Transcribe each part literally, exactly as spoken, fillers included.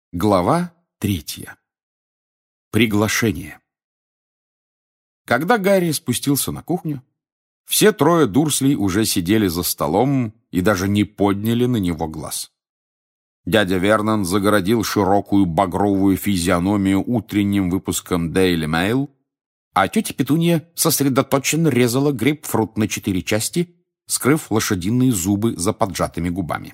Глава третья. Приглашение. Когда Гарри спустился на кухню, все трое Дурслей уже сидели за столом и даже не подняли на него глаз. Дядя Вернон загородил широкую багровую физиономию утренним выпуском Daily Mail, а тетя Петунья сосредоточенно резала грейпфрут на четыре части, скрыв лошадиные зубы за поджатыми губами.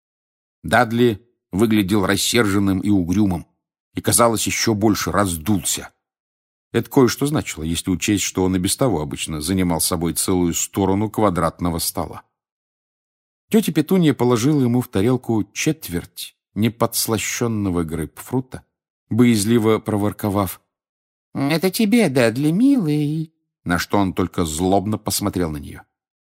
Дадли выглядел рассерженным и угрюмым, и, казалось, еще больше раздулся. Это кое-что значило, если учесть, что он и без того обычно занимал собой целую сторону квадратного стола. Тетя Петунья положила ему в тарелку четверть неподслащенного грейпфрута, боязливо проворковав: «Это тебе, Дадли, милый», на что он только злобно посмотрел на нее.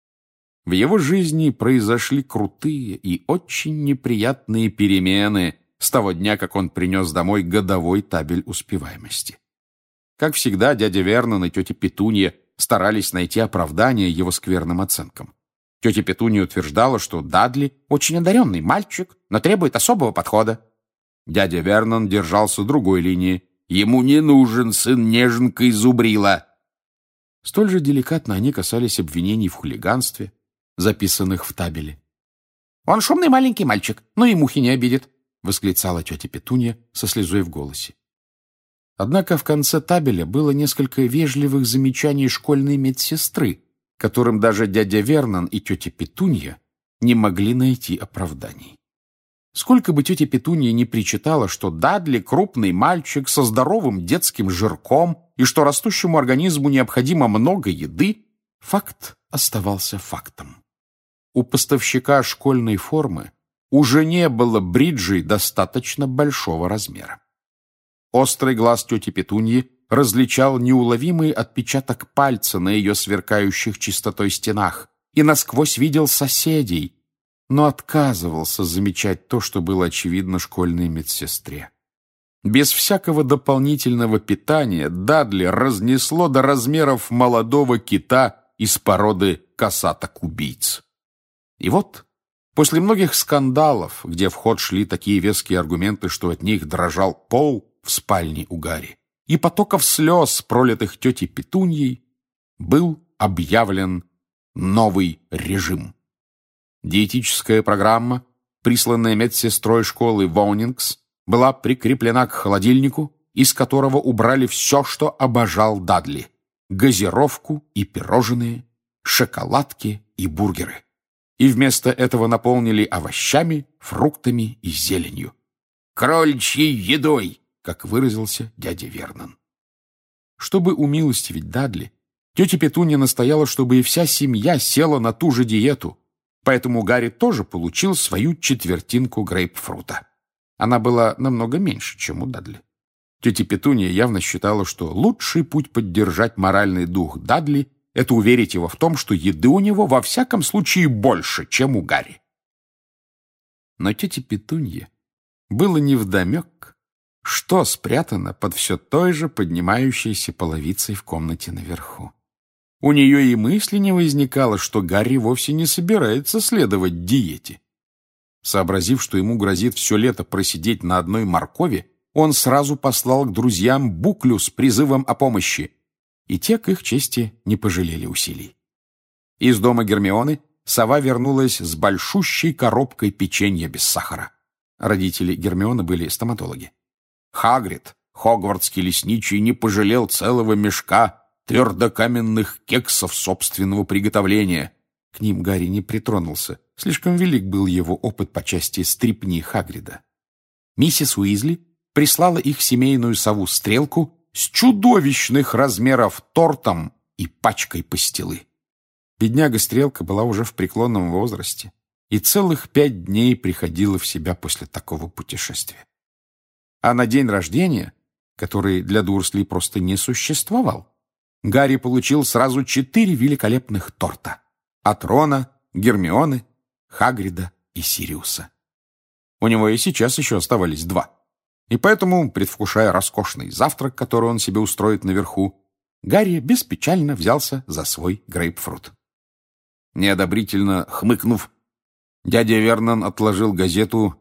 В его жизни произошли крутые и очень неприятные перемены с того дня, как он принес домой годовой табель успеваемости. Как всегда, дядя Вернон и тетя Петунья старались найти оправдание его скверным оценкам. Тетя Петунья утверждала, что Дадли очень одаренный мальчик, но требует особого подхода. Дядя Вернон держался другой линии. Ему не нужен сын неженка и зубрила. Столь же деликатно они касались обвинений в хулиганстве, записанных в табеле. «Он шумный маленький мальчик, но и мухи не обидит», — восклицала тетя Петунья со слезой в голосе. Однако в конце табеля было несколько вежливых замечаний школьной медсестры, которым даже дядя Вернон и тетя Петунья не могли найти оправданий. Сколько бы тетя Петунья ни причитала, что Дадли крупный мальчик со здоровым детским жирком и что растущему организму необходимо много еды, факт оставался фактом. У поставщика школьной формы уже не было бриджей достаточно большого размера. Острый глаз тети Петуньи различал неуловимый отпечаток пальца на ее сверкающих чистотой стенах и насквозь видел соседей, но отказывался замечать то, что было очевидно школьной медсестре. Без всякого дополнительного питания Дадли разнесло до размеров молодого кита из породы косаток-убийц. И вот, после многих скандалов, где в ход шли такие веские аргументы, что от них дрожал пол в спальне у Гарри, и потоков слез, пролитых тетей Петуньей, был объявлен новый режим. Диетическая программа, присланная медсестрой школы Воунингс, была прикреплена к холодильнику, из которого убрали все, что обожал Дадли: газировку и пирожные, шоколадки и бургеры. И вместо этого наполнили овощами, фруктами и зеленью. «Кроличьей едой», как выразился дядя Вернон. Чтобы умилостивить Дадли, тетя Петунья настояла, чтобы и вся семья села на ту же диету, поэтому Гарри тоже получил свою четвертинку грейпфрута. Она была намного меньше, чем у Дадли. Тетя Петунья явно считала, что лучший путь поддержать моральный дух Дадли — это уверить его в том, что еды у него во всяком случае больше, чем у Гарри. Но тете Петунье было невдомек, что спрятано под все той же поднимающейся половицей в комнате наверху. У нее и мысли не возникало, что Гарри вовсе не собирается следовать диете. Сообразив, что ему грозит все лето просидеть на одной моркови, он сразу послал к друзьям буклю с призывом о помощи, и те, к их чести, не пожалели усилий. Из дома Гермионы сова вернулась с большущей коробкой печенья без сахара. Родители Гермионы были стоматологи. Хагрид, хогвартский лесничий, не пожалел целого мешка твердокаменных кексов собственного приготовления. К ним Гарри не притронулся, слишком велик был его опыт по части стрипни Хагрида. Миссис Уизли прислала их семейную сову-стрелку с чудовищных размеров тортом и пачкой пастилы. Бедняга-стрелка была уже в преклонном возрасте и целых пять дней приходила в себя после такого путешествия. А на день рождения, который для Дурслей просто не существовал, Гарри получил сразу четыре великолепных торта от Рона, Гермионы, Хагрида и Сириуса. У него и сейчас еще оставались два. И поэтому, предвкушая роскошный завтрак, который он себе устроит наверху, Гарри беспечально взялся за свой грейпфрут. Неодобрительно хмыкнув, дядя Вернон отложил газету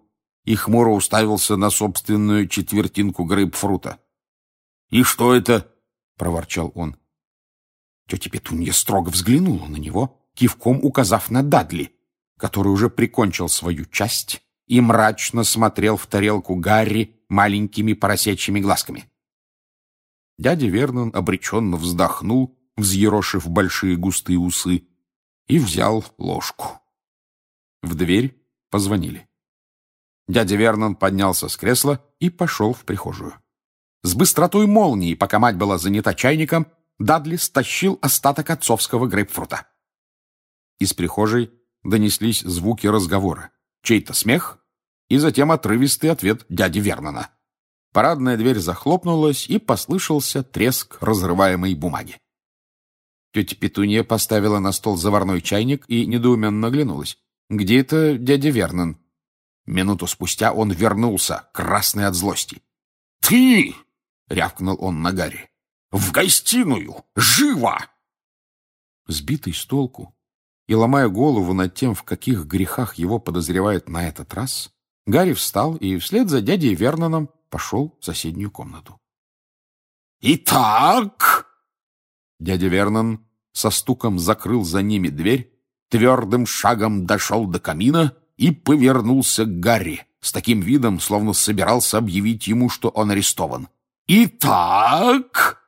и хмуро уставился на собственную четвертинку грейпфрута. «И что это?» — проворчал он. Тетя Петунья строго взглянула на него, кивком указав на Дадли, который уже прикончил свою часть и мрачно смотрел в тарелку Гарри маленькими поросячьими глазками. Дядя Вернон обреченно вздохнул, взъерошив большие густые усы, и взял ложку. В дверь позвонили. Дядя Вернон поднялся с кресла и пошел в прихожую. С быстротой молнии, пока мать была занята чайником, Дадли стащил остаток отцовского грейпфрута. Из прихожей донеслись звуки разговора, чей-то смех и затем отрывистый ответ дяди Вернона. Парадная дверь захлопнулась, и послышался треск разрываемой бумаги. Тетя Петунья поставила на стол заварной чайник и недоуменно оглянулась. «Где это дядя Вернон?» Минуту спустя он вернулся, красный от злости. «Ты!» — рявкнул он на Гарри. «В гостиную! Живо!» Сбитый с толку и ломая голову над тем, в каких грехах его подозревают на этот раз, Гарри встал и вслед за дядей Верноном пошел в соседнюю комнату. «Итак...» Дядя Вернон со стуком закрыл за ними дверь, твердым шагом дошел до камина и повернулся к Гарри с таким видом, словно собирался объявить ему, что он арестован. «Итак...»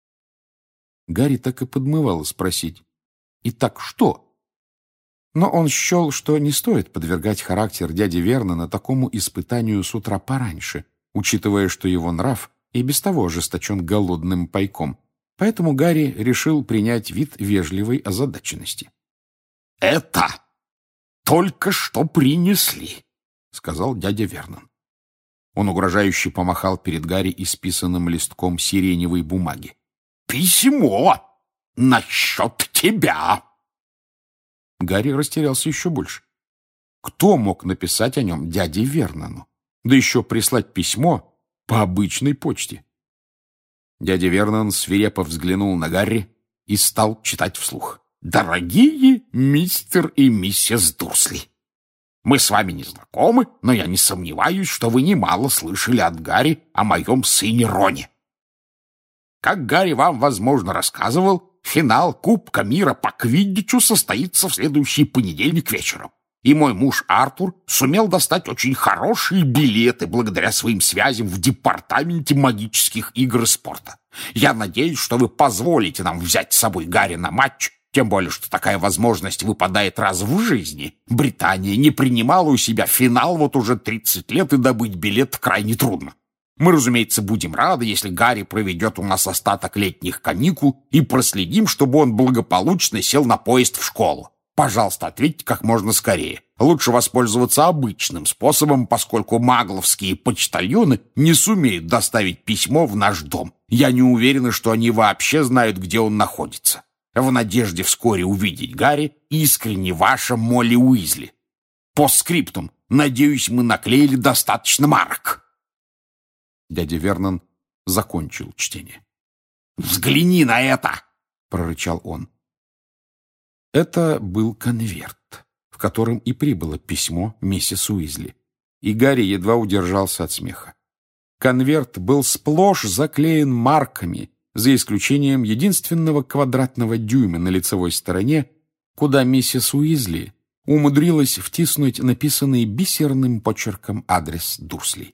Гарри так и подмывало спросить: «Итак что?». Но он счел, что не стоит подвергать характер дяди Вернона такому испытанию с утра пораньше, учитывая, что его нрав и без того ожесточен голодным пайком. Поэтому Гарри решил принять вид вежливой озадаченности. «Это только что принесли», — сказал дядя Вернон. Он угрожающе помахал перед Гарри исписанным листком сиреневой бумаги. «Письмо насчет тебя!» Гарри растерялся еще больше. Кто мог написать о нем дяде Вернону? Да еще прислать письмо по обычной почте. Дядя Вернон свирепо взглянул на Гарри и стал читать вслух. «Дорогие мистер и миссис Дурсли, мы с вами не знакомы, но я не сомневаюсь, что вы немало слышали от Гарри о моем сыне Роне. Как Гарри вам, возможно, рассказывал, финал Кубка мира по квиддичу состоится в следующий понедельник вечером. И мой муж Артур сумел достать очень хорошие билеты благодаря своим связям в департаменте магических игр и спорта. Я надеюсь, что вы позволите нам взять с собой Гарри на матч, тем более, что такая возможность выпадает раз в жизни. Британия не принимала у себя финал вот уже тридцать лет, и добыть билет крайне трудно. Мы, разумеется, будем рады, если Гарри проведет у нас остаток летних каникул, и проследим, чтобы он благополучно сел на поезд в школу. Пожалуйста, ответьте как можно скорее. Лучше воспользоваться обычным способом, поскольку магловские почтальоны не сумеют доставить письмо в наш дом. Я не уверена, что они вообще знают, где он находится. В надежде вскоре увидеть Гарри, искренне ваша Молли Уизли. Постскриптум. Надеюсь, мы наклеили достаточно марок». Дядя Вернон закончил чтение. «Взгляни на это!» — прорычал он. Это был конверт, в котором и прибыло письмо миссис Уизли, и Гарри едва удержался от смеха. Конверт был сплошь заклеен марками, за исключением единственного квадратного дюйма на лицевой стороне, куда миссис Уизли умудрилась втиснуть написанный бисерным почерком адрес Дурслей.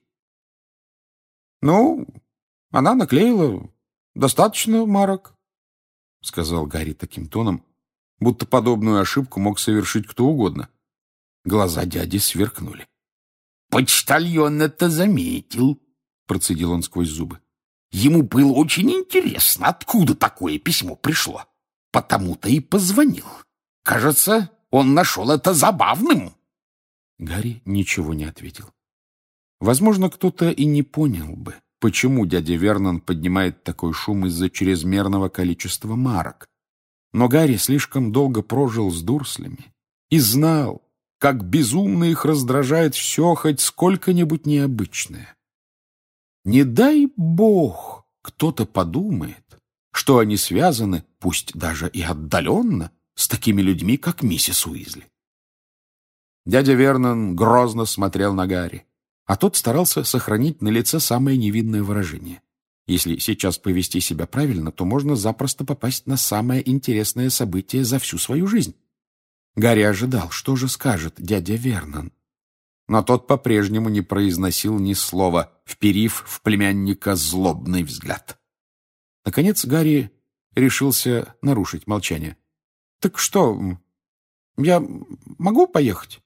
«Ну, она наклеила достаточно марок», — сказал Гарри таким тоном, будто подобную ошибку мог совершить кто угодно. Глаза дяди сверкнули. «Почтальон это заметил», — процедил он сквозь зубы. «Ему было очень интересно, откуда такое письмо пришло. Потому-то и позвонил. Кажется, он нашел это забавным». Гарри ничего не ответил. Возможно, кто-то и не понял бы, почему дядя Вернон поднимает такой шум из-за чрезмерного количества марок. Но Гарри слишком долго прожил с Дурслями и знал, как безумно их раздражает все хоть сколько-нибудь необычное. Не дай бог кто-то подумает, что они связаны, пусть даже и отдаленно, с такими людьми, как миссис Уизли. Дядя Вернон грозно смотрел на Гарри. а тот старался сохранить на лице самое невинное выражение. Если сейчас повести себя правильно, то можно запросто попасть на самое интересное событие за всю свою жизнь. Гарри ожидал, что же скажет дядя Вернон. Но тот по-прежнему не произносил ни слова, вперив в племянника злобный взгляд. Наконец Гарри решился нарушить молчание. «Так что, я могу поехать?»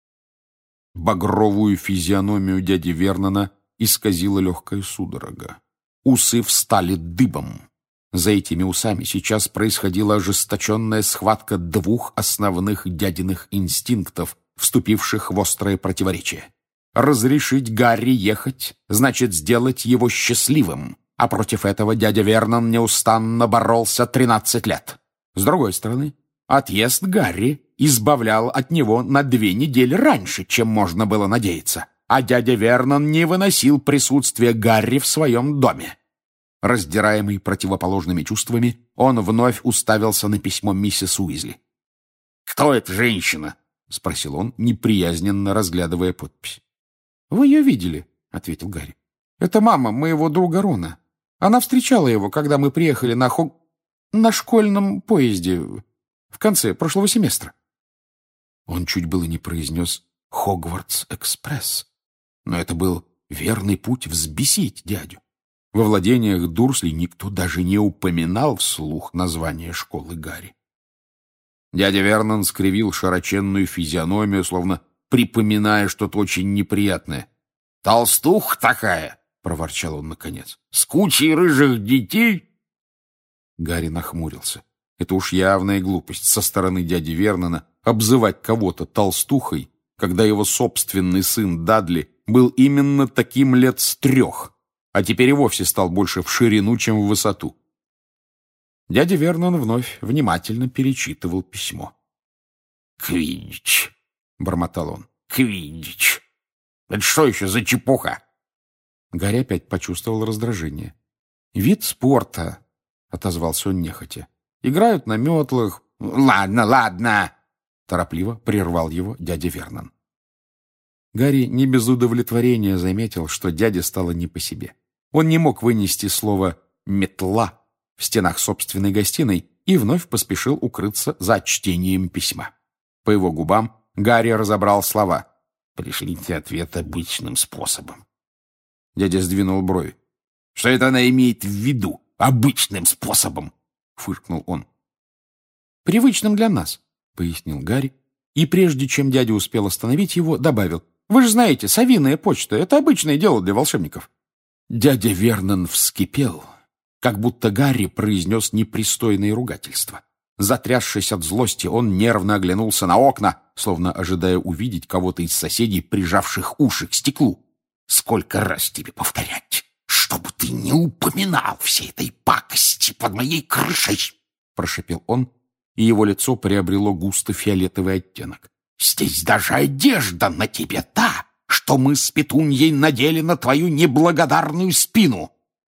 Багровую физиономию дяди Вернона исказила легкая судорога. Усы встали дыбом. За этими усами сейчас происходила ожесточенная схватка двух основных дядиных инстинктов, вступивших в острое противоречие. Разрешить Гарри ехать значит сделать его счастливым, а против этого дядя Вернон неустанно боролся тринадцать лет. С другой стороны, отъезд Гарри избавлял от него на две недели раньше, чем можно было надеяться, а дядя Вернон не выносил присутствия Гарри в своем доме. Раздираемый противоположными чувствами, он вновь уставился на письмо миссис Уизли. «Кто эта женщина?» — спросил он, неприязненно разглядывая подпись. «Вы ее видели?» — ответил Гарри. «Это мама моего друга Рона. Она встречала его, когда мы приехали на хо... на школьном поезде в конце прошлого семестра». Он чуть было не произнес «Хогвартс-экспресс», но это был верный путь взбесить дядю. Во владениях Дурсли никто даже не упоминал вслух название школы Гарри. Дядя Вернон скривил широченную физиономию, словно припоминая что-то очень неприятное. «Толстуха такая!» — проворчал он наконец. «С кучей рыжих детей!» Гарри нахмурился. Это уж явная глупость со стороны дяди Вернона обзывать кого-то толстухой, когда его собственный сын Дадли был именно таким лет с трех, а теперь и вовсе стал больше в ширину, чем в высоту. Дядя Вернон вновь внимательно перечитывал письмо. «Квиддич», — бормотал он, — «Квиддич! Это что еще за чепуха?» Гарри опять почувствовал раздражение. «Вид спорта», — отозвался он нехотя. «Играют на метлах». «Ладно, ладно», — торопливо прервал его дядя Вернон. Гарри не без удовлетворения заметил, что дяде стало не по себе. Он не мог вынести слово «метла» в стенах собственной гостиной и вновь поспешил укрыться за чтением письма. По его губам Гарри разобрал слова «Пришлите ответ обычным способом». Дядя сдвинул брови. «Что это она имеет в виду? Обычным способом?» — фыркнул он. «Привычным для нас», — пояснил Гарри, и прежде чем дядя успел остановить его, добавил: «Вы же знаете, совиная почта — это обычное дело для волшебников». Дядя Вернон вскипел, как будто Гарри произнес непристойные ругательства. Затрясшись от злости, он нервно оглянулся на окна, словно ожидая увидеть кого-то из соседей, прижавших уши к стеклу. «Сколько раз тебе повторять, чтобы ты не упоминал всей этой пакости под моей крышей!» — прошепел он, и его лицо приобрело густо-фиолетовый оттенок. «Здесь даже одежда на тебе та, что мы с Петуньей надели на твою неблагодарную спину!»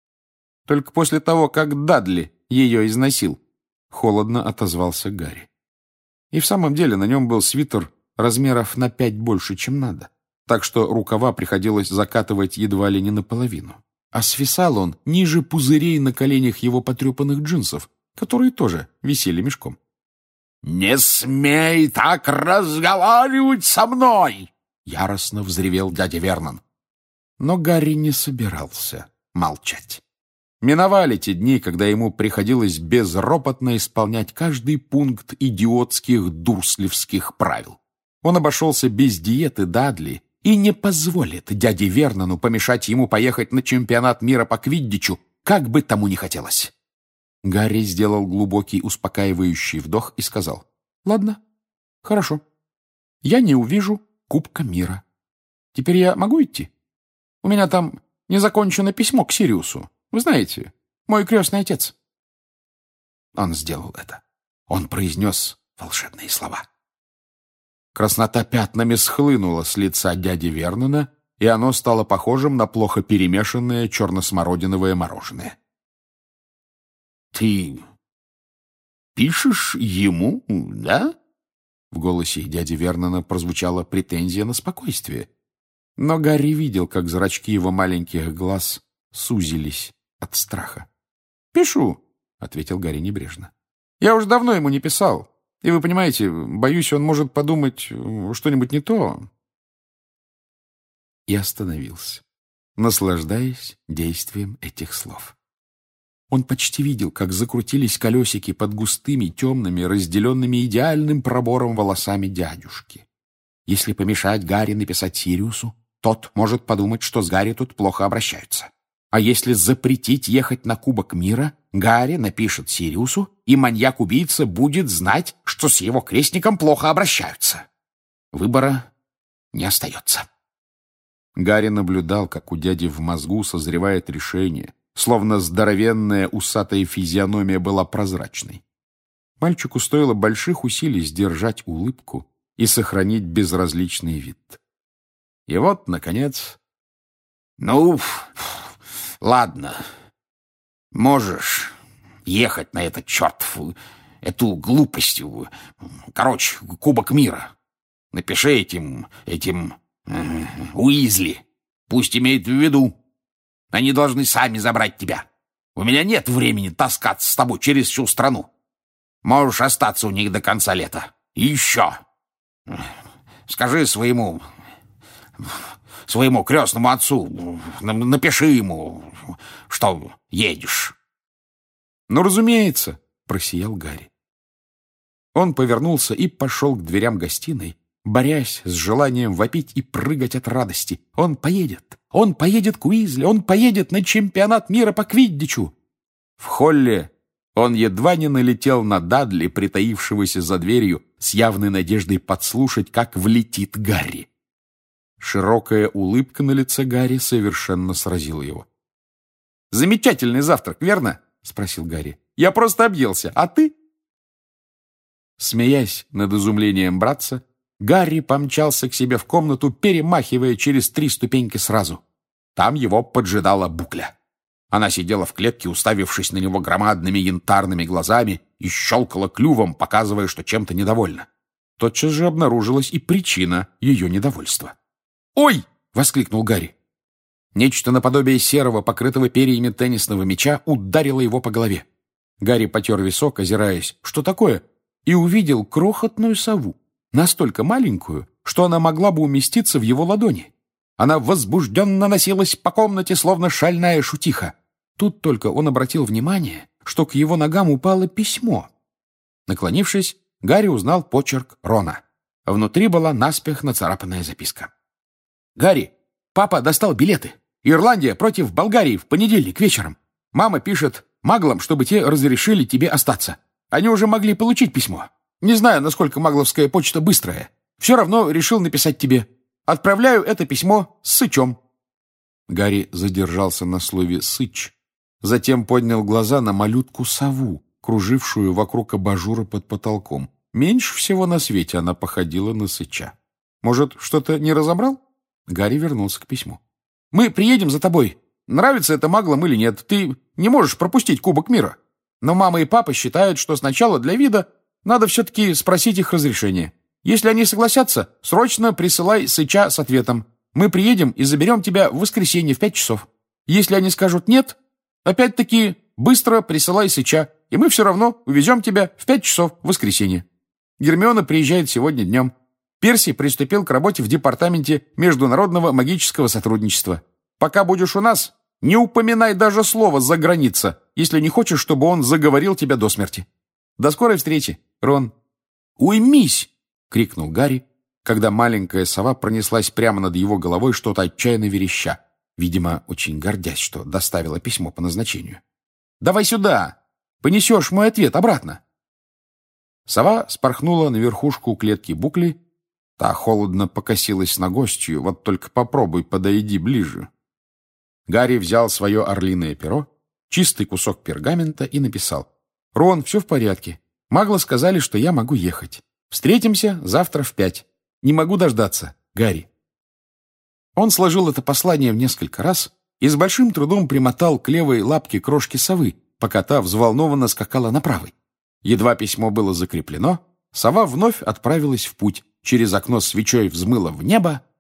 «Только после того, как Дадли ее износил», — холодно отозвался Гарри. И в самом деле на нем был свитер размеров на пять больше, чем надо, так что рукава приходилось закатывать едва ли не наполовину. А свисал он ниже пузырей на коленях его потрепанных джинсов, которые тоже висели мешком. «Не смей так разговаривать со мной!» — яростно взревел дядя Вернон. Но Гарри не собирался молчать. Миновали те дни, когда ему приходилось безропотно исполнять каждый пункт идиотских дурслевских правил. Он обошелся без диеты Дадли и не позволит дяде Вернону помешать ему поехать на чемпионат мира по квиддичу, как бы тому ни хотелось. Гарри сделал глубокий успокаивающий вдох и сказал: «Ладно, хорошо. Я не увижу Кубка мира. Теперь я могу идти? У меня там незакончено письмо к Сириусу. Вы знаете, мой крестный отец». Он сделал это. Он произнес волшебные слова. Краснота пятнами схлынула с лица дяди Вернона, и оно стало похожим на плохо перемешанное черно-смородиновое мороженое. «Ты пишешь ему, да?» В голосе дяди Вернона прозвучала претензия на спокойствие. Но Гарри видел, как зрачки его маленьких глаз сузились от страха. «Пишу», — ответил Гарри небрежно. «Я уж давно ему не писал. И вы понимаете, боюсь, он может подумать что-нибудь не то». И остановился, наслаждаясь действием этих слов. Он почти видел, как закрутились колесики под густыми, темными, разделенными идеальным пробором волосами дядюшки. Если помешать Гарри написать Сириусу, тот может подумать, что с Гарри тут плохо обращаются. А если запретить ехать на Кубок мира, Гарри напишет Сириусу, и маньяк-убийца будет знать, что с его крестником плохо обращаются. Выбора не остается. Гарри наблюдал, как у дяди в мозгу созревает решение, словно здоровенная усатая физиономия была прозрачной. Мальчику стоило больших усилий сдержать улыбку и сохранить безразличный вид. И вот, наконец... «Ну, ладно, можешь ехать на этот чертов, эту глупость, короче, Кубок мира. Напиши этим, этим э, Уизли, пусть имеют в виду. Они должны сами забрать тебя. У меня нет времени таскаться с тобой через всю страну. Можешь остаться у них до конца лета. И еще. Скажи своему... своему крестному отцу, напиши ему, что едешь». «Ну, разумеется», — просиял Гарри. Он повернулся и пошел к дверям гостиной, борясь с желанием вопить и прыгать от радости. Он поедет, он поедет к Уизли, он поедет на чемпионат мира по квиддичу. В холле он едва не налетел на Дадли, притаившегося за дверью, с явной надеждой подслушать, как влетит Гарри. Широкая улыбка на лице Гарри совершенно сразила его. «Замечательный завтрак, верно?» — спросил Гарри. «Я просто объелся, а ты?» Смеясь над изумлением братца, Гарри помчался к себе в комнату, перемахивая через три ступеньки сразу. Там его поджидала Букля. Она сидела в клетке, уставившись на него громадными янтарными глазами, и щелкала клювом, показывая, что чем-то недовольна. Тотчас же обнаружилась и причина ее недовольства. «Ой!» — воскликнул Гарри. Нечто наподобие серого, покрытого перьями теннисного мяча, ударило его по голове. Гарри потер висок, озираясь, что такое, и увидел крохотную сову, настолько маленькую, что она могла бы уместиться в его ладони. Она возбужденно носилась по комнате, словно шальная шутиха. Тут только он обратил внимание, что к его ногам упало письмо. Наклонившись, Гарри узнал почерк Рона. Внутри была наспех нацарапанная записка. «Гарри, папа достал билеты. Ирландия против Болгарии в понедельник вечером. Мама пишет маглам, чтобы те разрешили тебе остаться. Они уже могли получить письмо. Не знаю, насколько магловская почта быстрая. Все равно решил написать тебе. Отправляю это письмо с Сычом». Гарри задержался на слове «сыч». Затем поднял глаза на малютку-сову, кружившую вокруг абажура под потолком. Меньше всего на свете она походила на Сыча. «Может, что-то не разобрал?» Гарри вернулся к письму. «Мы приедем за тобой. Нравится это маглам или нет. Ты не можешь пропустить Кубок мира. Но мама и папа считают, что сначала для вида надо все-таки спросить их разрешения. Если они согласятся, срочно присылай Сыча с ответом. Мы приедем и заберем тебя в воскресенье в пять часов. Если они скажут «нет», опять-таки быстро присылай Сыча, и мы все равно увезем тебя в пять часов в воскресенье. Гермиона приезжает сегодня днем. Перси приступил к работе в департаменте международного магического сотрудничества. Пока будешь у нас, не упоминай даже слова «за граница», если не хочешь, чтобы он заговорил тебя до смерти. До скорой встречи, Рон». «Уймись!» — крикнул Гарри, когда маленькая сова пронеслась прямо над его головой, что-то отчаянно вереща, видимо, очень гордясь, что доставила письмо по назначению. «Давай сюда! Понесешь мой ответ обратно!» Сова спорхнула на верхушку клетки Букли. Та холодно покосилась на гостью, вот только попробуй подойди ближе. Гарри взял свое орлиное перо, чистый кусок пергамента и написал: «Рон, все в порядке. Маглы сказали, что я могу ехать. Встретимся завтра в пять. Не могу дождаться. Гарри». Он сложил это послание в несколько раз и с большим трудом примотал к левой лапке крошки совы, пока та взволнованно скакала на правой. Едва письмо было закреплено, сова вновь отправилась в путь, через окно свечой взмыла в небо и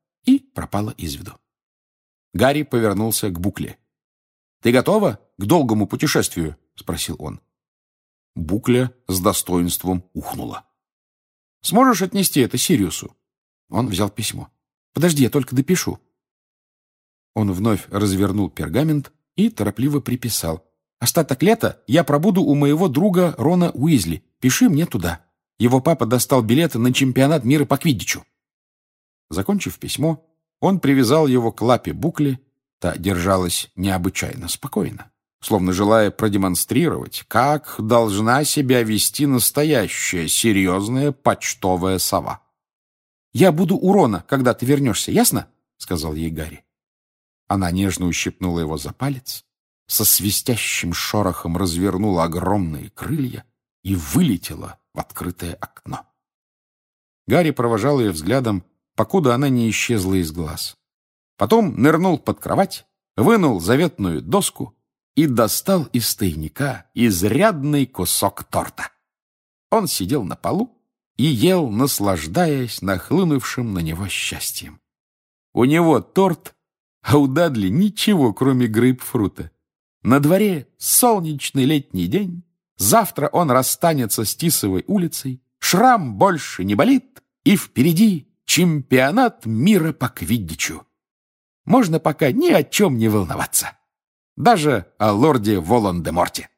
пропала из виду. Гарри повернулся к Букле. «Ты готова к долгому путешествию?» — спросил он. Букля с достоинством ухнула. «Сможешь отнести это Сириусу?» Он взял письмо. «Подожди, я только допишу». Он вновь развернул пергамент и торопливо приписал. «Остаток лета я пробуду у моего друга Рона Уизли. Пиши мне туда. Его папа достал билеты на чемпионат мира по квиддичу». Закончив письмо, он привязал его к лапе Букли. Та держалась необычайно спокойно, словно желая продемонстрировать, как должна себя вести настоящая серьезная почтовая сова. «Я буду у Рона, когда ты вернешься, ясно?» — сказал ей Гарри. Она нежно ущипнула его за палец, со свистящим шорохом развернула огромные крылья и вылетела в открытое окно. Гарри провожал ее взглядом, покуда она не исчезла из глаз. Потом нырнул под кровать, вынул заветную доску и достал из тайника изрядный кусок торта. Он сидел на полу и ел, наслаждаясь нахлынувшим на него счастьем. У него торт, а у Дадли ничего, кроме грейпфрута. На дворе солнечный летний день, завтра он расстанется с Тисовой улицей, шрам больше не болит, и впереди чемпионат мира по квиддичу. Можно пока ни о чем не волноваться. Даже о лорде Волан-де-Морте.